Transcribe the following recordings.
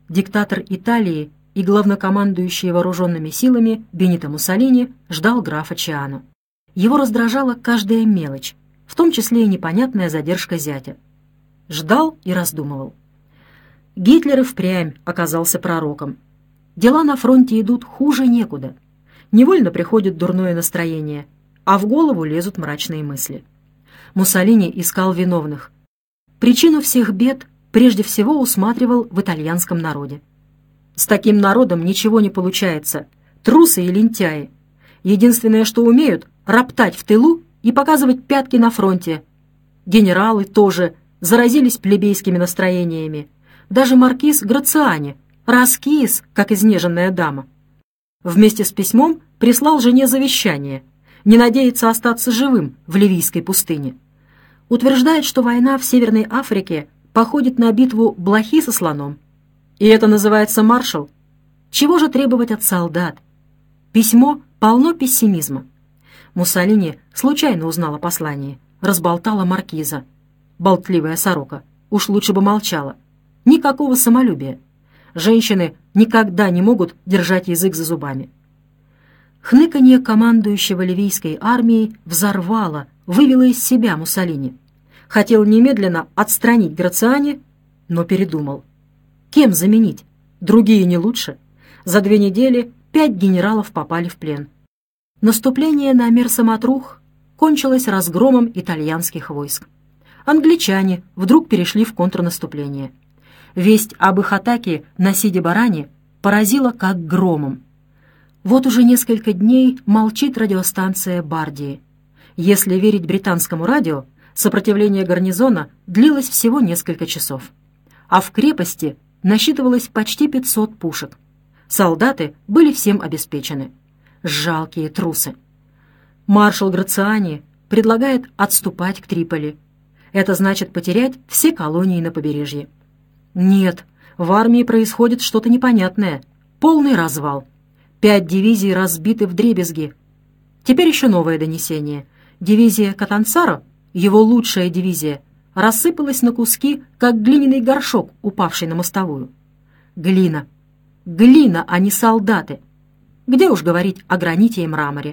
Диктатор Италии и главнокомандующий вооруженными силами Бенито Муссолини ждал графа Чиано. Его раздражала каждая мелочь, в том числе и непонятная задержка зятя. Ждал и раздумывал. Гитлер и впрямь оказался пророком. Дела на фронте идут хуже некуда. Невольно приходит дурное настроение, а в голову лезут мрачные мысли. Муссолини искал виновных. Причину всех бед прежде всего усматривал в итальянском народе. С таким народом ничего не получается. Трусы и лентяи. Единственное, что умеют — роптать в тылу и показывать пятки на фронте. Генералы тоже заразились плебейскими настроениями. Даже маркиз Грациани раскис, как изнеженная дама. Вместе с письмом прислал жене завещание не надеется остаться живым в ливийской пустыне. Утверждает, что война в Северной Африке походит на битву блохи со слоном. И это называется маршал. Чего же требовать от солдат? Письмо полно пессимизма. Муссолини случайно узнала о послании, разболтала маркиза. Болтливая сорока. Уж лучше бы молчала. Никакого самолюбия. Женщины никогда не могут держать язык за зубами. Хныканье командующего ливийской армией взорвало, вывело из себя Муссолини. Хотел немедленно отстранить Грациани, но передумал. Кем заменить? Другие не лучше. За 2 недели 5 генералов попали в плен. Наступление на Мерса-Матрух кончилось разгромом итальянских войск. Англичане вдруг перешли в контрнаступление. Весть об их атаке на Сиди-Баране поразила как громом. Вот уже несколько дней молчит радиостанция Бардии. Если верить британскому радио, сопротивление гарнизона длилось всего несколько часов. А в крепости насчитывалось почти 500 пушек. Солдаты были всем обеспечены. Жалкие трусы. Маршал Грациани предлагает отступать к Триполи. Это значит потерять все колонии на побережье. Нет, в армии происходит что-то непонятное. Полный развал. 5 дивизий разбиты вдребезги. Теперь еще новое донесение. Дивизия Катансаро, его лучшая дивизия, рассыпалась на куски, как глиняный горшок, упавший на мостовую. Глина. Глина, а не солдаты. Где уж говорить о граните и мраморе.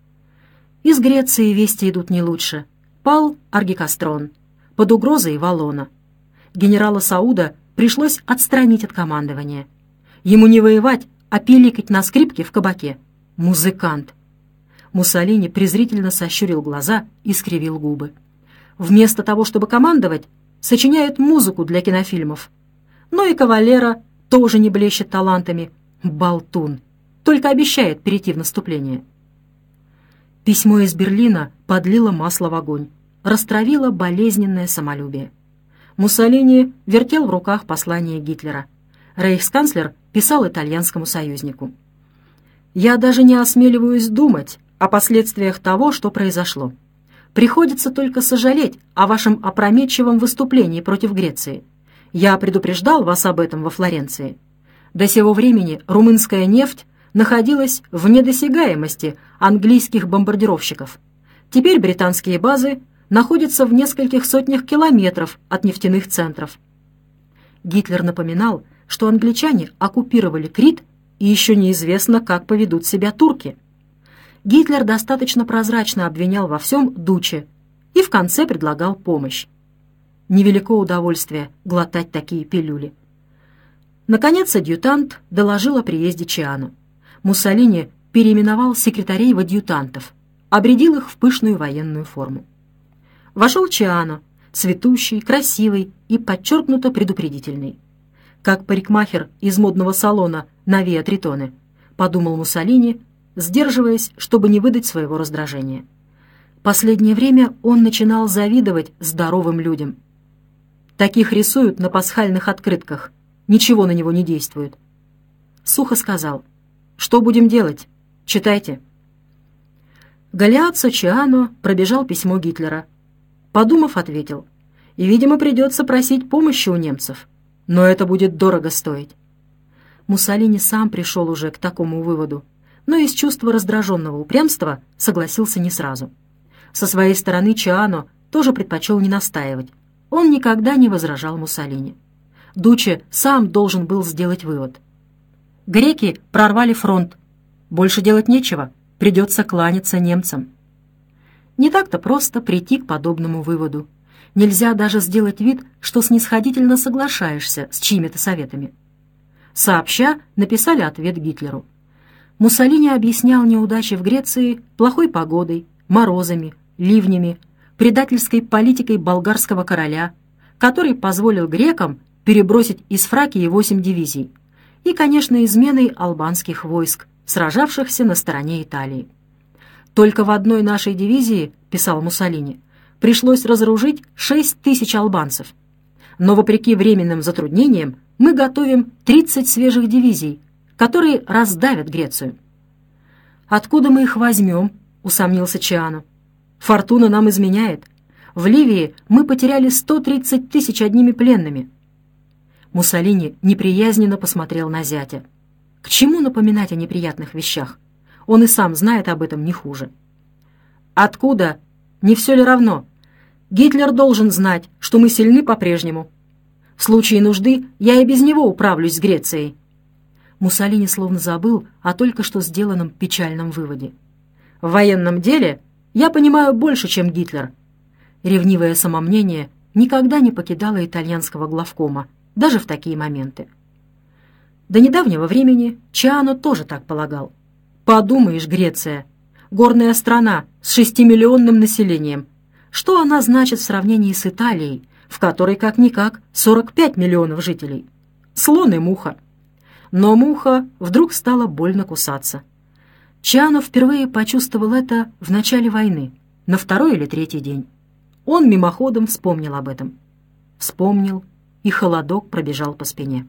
Из Греции вести идут не лучше. Пал Аргикастрон. Под угрозой Валлона. Генерала Сауда пришлось отстранить от командования. Ему не воевать, а пиликать на скрипке в кабаке. Музыкант. Муссолини презрительно сощурил глаза и скривил губы. Вместо того, чтобы командовать, сочиняют музыку для кинофильмов. Но и Кавалера тоже не блещет талантами. Болтун. Только обещает перейти в наступление. Письмо из Берлина подлило масло в огонь. Растравило болезненное самолюбие. Муссолини вертел в руках послание Гитлера. Рейхсканцлер писал итальянскому союзнику: «Я даже не осмеливаюсь думать о последствиях того, что произошло. Приходится только сожалеть о вашем опрометчивом выступлении против Греции. Я предупреждал вас об этом во Флоренции. До сего времени румынская нефть находилась в недосягаемости английских бомбардировщиков. Теперь британские базы находятся в нескольких сотнях километров от нефтяных центров». Гитлер напоминал, что англичане оккупировали Крит, и еще неизвестно, как поведут себя турки. Гитлер достаточно прозрачно обвинял во всем Дуче и в конце предлагал помощь. Невелико удовольствие глотать такие пилюли. Наконец адъютант доложил о приезде Чиано. Муссолини переименовал секретарей в адъютантов, обрядил их в пышную военную форму. Вошел Чиано, цветущий, красивый и подчеркнуто предупредительный. Как парикмахер из модного салона на Виа Тритоне, подумал Муссолини, сдерживаясь, чтобы не выдать своего раздражения. Последнее время он начинал завидовать здоровым людям. Таких рисуют на пасхальных открытках, ничего на него не действует. Сухо сказал: «Что будем делать? Читайте». Галеаццо Чиано пробежал письмо Гитлера. Подумав, ответил: «И, видимо, придется просить помощи у немцев. Но это будет дорого стоить». Муссолини сам пришел уже к такому выводу, но из чувства раздраженного упрямства согласился не сразу. Со своей стороны Чиано тоже предпочел не настаивать. Он никогда не возражал Муссолини. Дуче сам должен был сделать вывод. Греки прорвали фронт. Больше делать нечего, придется кланяться немцам. Не так-то просто прийти к подобному выводу. Нельзя даже сделать вид, что снисходительно соглашаешься с чьими-то советами. Сообща написали ответ Гитлеру. Муссолини объяснял неудачи в Греции плохой погодой, морозами, ливнями, предательской политикой болгарского короля, который позволил грекам перебросить из Фракии 8 дивизий, и, конечно, изменой албанских войск, сражавшихся на стороне Италии. «Только в одной нашей дивизии, — писал Муссолини, — пришлось разоружить 6 тысяч албанцев. Но, вопреки временным затруднениям, мы готовим 30 свежих дивизий, которые раздавят Грецию». «Откуда мы их возьмем?» — усомнился Чиано. «Фортуна нам изменяет. В Ливии мы потеряли 130 тысяч одними пленными». Муссолини неприязненно посмотрел на зятя. К чему напоминать о неприятных вещах? Он и сам знает об этом не хуже. «Откуда? Не все ли равно? Гитлер должен знать, что мы сильны по-прежнему. В случае нужды я и без него управлюсь с Грецией». Муссолини словно забыл о только что сделанном печальном выводе. «В военном деле я понимаю больше, чем Гитлер». Ревнивое самомнение никогда не покидало итальянского главкома, даже в такие моменты. До недавнего времени Чиано тоже так полагал. Подумаешь, Греция, горная страна с 6-миллионным населением. Что она значит в сравнении с Италией, в которой как-никак 45 миллионов жителей? Слон и муха. Но муха вдруг стала больно кусаться. Чиано впервые почувствовал это в начале войны, на 2-й или 3-й день. Он мимоходом вспомнил об этом. Вспомнил, и холодок пробежал по спине.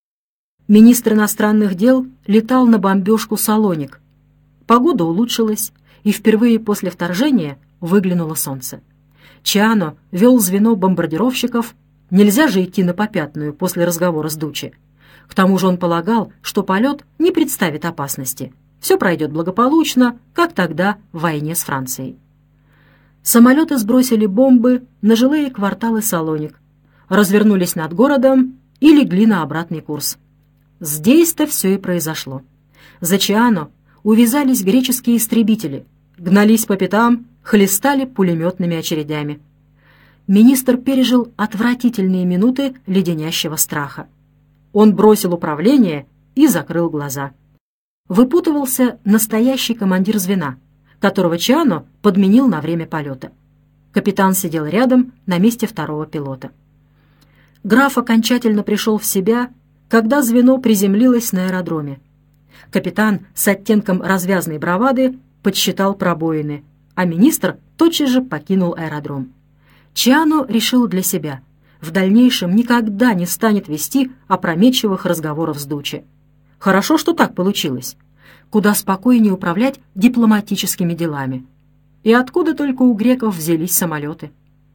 Министр иностранных дел летал на бомбежку Салоник. Погода улучшилась, и впервые после вторжения выглянуло солнце. Чиано вел звено бомбардировщиков, нельзя же идти на попятную после разговора с Дуче. К тому же он полагал, что полет не представит опасности. Все пройдет благополучно, как тогда в войне с Францией. Самолеты сбросили бомбы на жилые кварталы Салоник, развернулись над городом и легли на обратный курс. Здесь-то все и произошло. За Чиано увязались греческие истребители, гнались по пятам, хлестали пулеметными очередями. Министр пережил отвратительные минуты леденящего страха. Он бросил управление и закрыл глаза. Выпутывался настоящий командир звена, которого Чиано подменил на время полета. Капитан сидел рядом на месте 2-го пилота. Граф окончательно пришел в себя, когда звено приземлилось на аэродроме. Капитан с оттенком развязной бравады подсчитал пробоины, а министр тотчас же покинул аэродром. Чиано решил для себя: в дальнейшем никогда не станет вести опрометчивых разговоров с Дуче. Хорошо, что так получилось. Куда спокойнее управлять дипломатическими делами. И откуда только у греков взялись самолеты?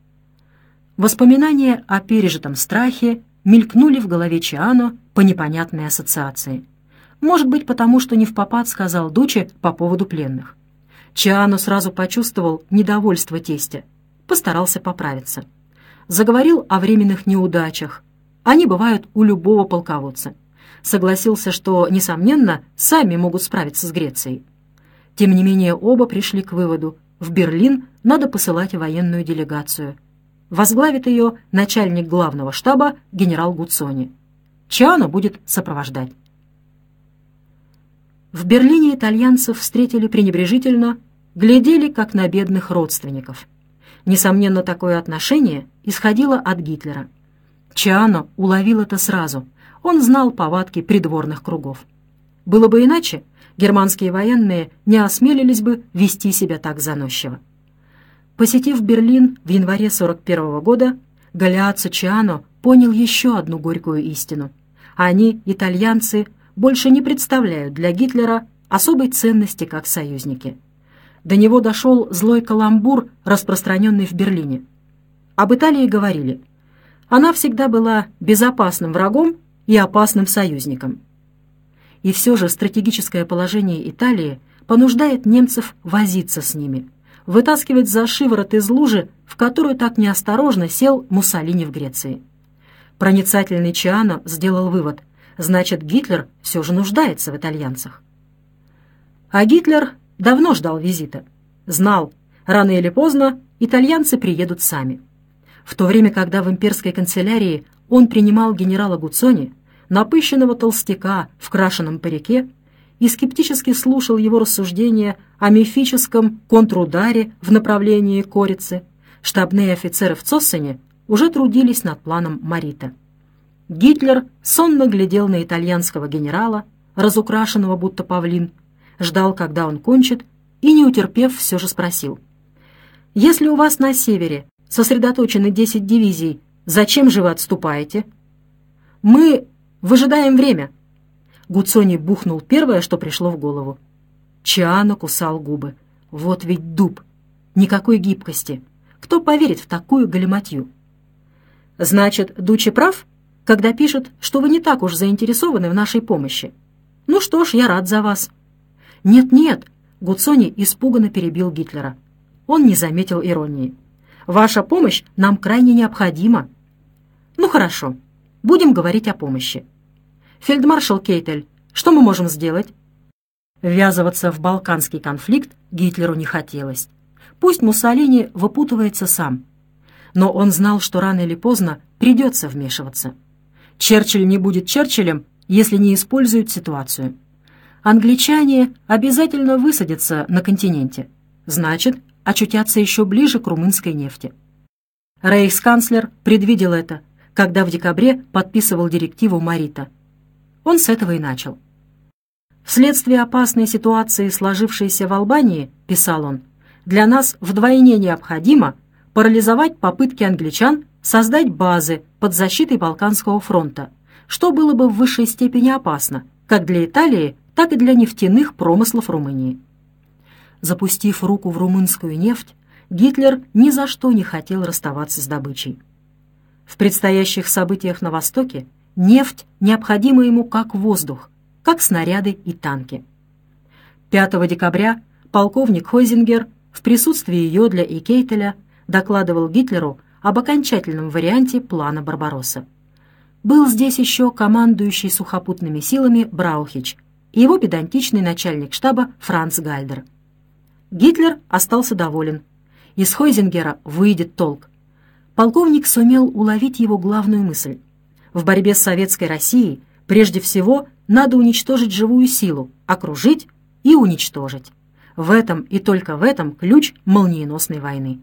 Воспоминания о пережитом страхе мелькнули в голове Чиано по непонятной ассоциации. Может быть, потому что невпопад сказал Дуче по поводу пленных. Чиано сразу почувствовал недовольство тестя, постарался поправиться. Заговорил о временных неудачах. Они бывают у любого полководца. Согласился, что, несомненно, сами могут справиться с Грецией. Тем не менее, оба пришли к выводу: в Берлин надо посылать военную делегацию. Возглавит ее начальник главного штаба генерал Гуццони. Чиано будет сопровождать. В Берлине итальянцев встретили пренебрежительно, глядели как на бедных родственников. Несомненно, такое отношение исходило от Гитлера. Чиано уловил это сразу. Он знал повадки придворных кругов. Было бы иначе, германские военные не осмелились бы вести себя так заносчиво. Посетив Берлин в январе 1941 года, Галеаццо Чиано понял еще одну горькую истину. Они, итальянцы, больше не представляют для Гитлера особой ценности как союзники. До него дошел злой каламбур, распространенный в Берлине. Об Италии говорили: она всегда была безопасным врагом и опасным союзником. И все же стратегическое положение Италии понуждает немцев возиться с ними, вытаскивать за шиворот из лужи, в которую так неосторожно сел Муссолини в Греции. Проницательный Чиано сделал вывод: значит, Гитлер все же нуждается в итальянцах. А Гитлер давно ждал визита. Знал, рано или поздно итальянцы приедут сами. В то время, когда в имперской канцелярии он принимал генерала Гуццони, напыщенного толстяка в крашеном парике, и скептически слушал его рассуждения о мифическом контрударе в направлении Корицы, штабные офицеры в Цоссене уже трудились над планом Марита. Гитлер сонно глядел на итальянского генерала, разукрашенного будто павлин, ждал, когда он кончит, и, не утерпев, все же спросил: «Если у вас на севере сосредоточены 10 дивизий, зачем же вы отступаете?» «Мы выжидаем время». Гуццони бухнул первое, что пришло в голову. Чиано кусал губы. Вот ведь дуб! Никакой гибкости. Кто поверит в такую галиматью? «Значит, Дуччи прав, когда пишет, что вы не так уж заинтересованы в нашей помощи? Ну что ж, я рад за вас». «Нет-нет», — Гуццони испуганно перебил Гитлера. Он не заметил иронии. «Ваша помощь нам крайне необходима». «Ну хорошо, будем говорить о помощи. Фельдмаршал Кейтель, что мы можем сделать?» Ввязываться в балканский конфликт Гитлеру не хотелось. Пусть Муссолини выпутывается сам. Но он знал, что рано или поздно придется вмешиваться. Черчилль не будет Черчиллем, если не использует ситуацию. Англичане обязательно высадятся на континенте. Значит, очутятся еще ближе к румынской нефти. Рейхсканцлер предвидел это, когда в декабре подписывал директиву Марита. Он с этого и начал. «Вследствие опасной ситуации, сложившейся в Албании, — писал он, — для нас вдвойне необходимо парализовать попытки англичан создать базы под защитой Балканского фронта, что было бы в высшей степени опасно как для Италии, так и для нефтяных промыслов Румынии». Запустив руку в румынскую нефть, Гитлер ни за что не хотел расставаться с добычей. В предстоящих событиях на Востоке нефть необходима ему как воздух, как снаряды и танки. 5 декабря полковник Хойзингер в присутствии Йодля и Кейтеля докладывал Гитлеру об окончательном варианте плана Барбаросса. Был здесь еще командующий сухопутными силами Браухич и его педантичный начальник штаба Франц Гальдер. Гитлер остался доволен. Из Хойзингера выйдет толк. Полковник сумел уловить его главную мысль. В борьбе с советской Россией прежде всего надо уничтожить живую силу, окружить и уничтожить. В этом и только в этом ключ молниеносной войны.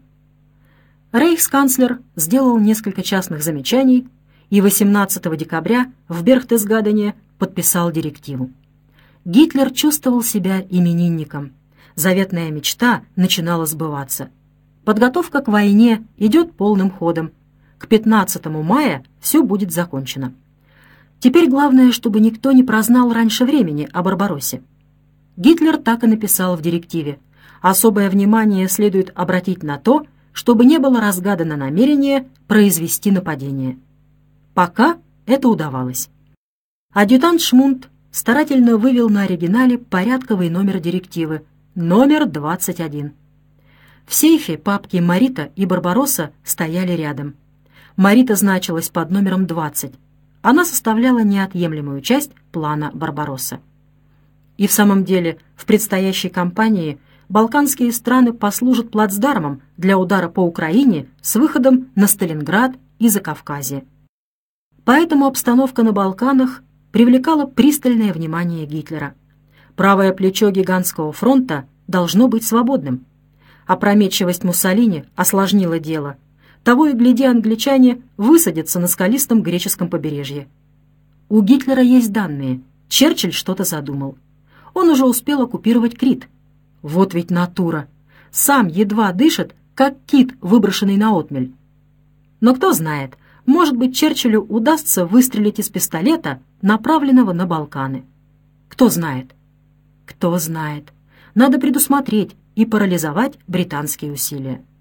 Рейхсканцлер сделал несколько частных замечаний и 18 декабря в Берхтесгадене подписал директиву. Гитлер чувствовал себя именинником. Заветная мечта начинала сбываться. Подготовка к войне идет полным ходом. К 15 мая все будет закончено. Теперь главное, чтобы никто не прознал раньше времени о Барбароссе. Гитлер так и написал в директиве. Особое внимание следует обратить на то, чтобы не было разгадано намерение произвести нападение. Пока это удавалось. Адъютант Шмунд старательно вывел на оригинале порядковый номер директивы, номер 21. В сейфе папки Марита и Барбаросса стояли рядом. Марита значилась под номером 20. Она составляла неотъемлемую часть плана Барбаросса. И в самом деле в предстоящей кампании балканские страны послужат плацдармом для удара по Украине с выходом на Сталинград и Закавказье. Поэтому обстановка на Балканах привлекала пристальное внимание Гитлера. Правое плечо гигантского фронта должно быть свободным. Опрометчивость Муссолини осложнила дело. Того и гляди, англичане высадятся на скалистом греческом побережье. У Гитлера есть данные. Черчилль что-то задумал. Он уже успел оккупировать Крит. Вот ведь натура. Сам едва дышит, как кит, выброшенный на отмель. Но кто знает, может быть, Черчиллю удастся выстрелить из пистолета, направленного на Балканы. Кто знает? Кто знает. Надо предусмотреть и парализовать британские усилия.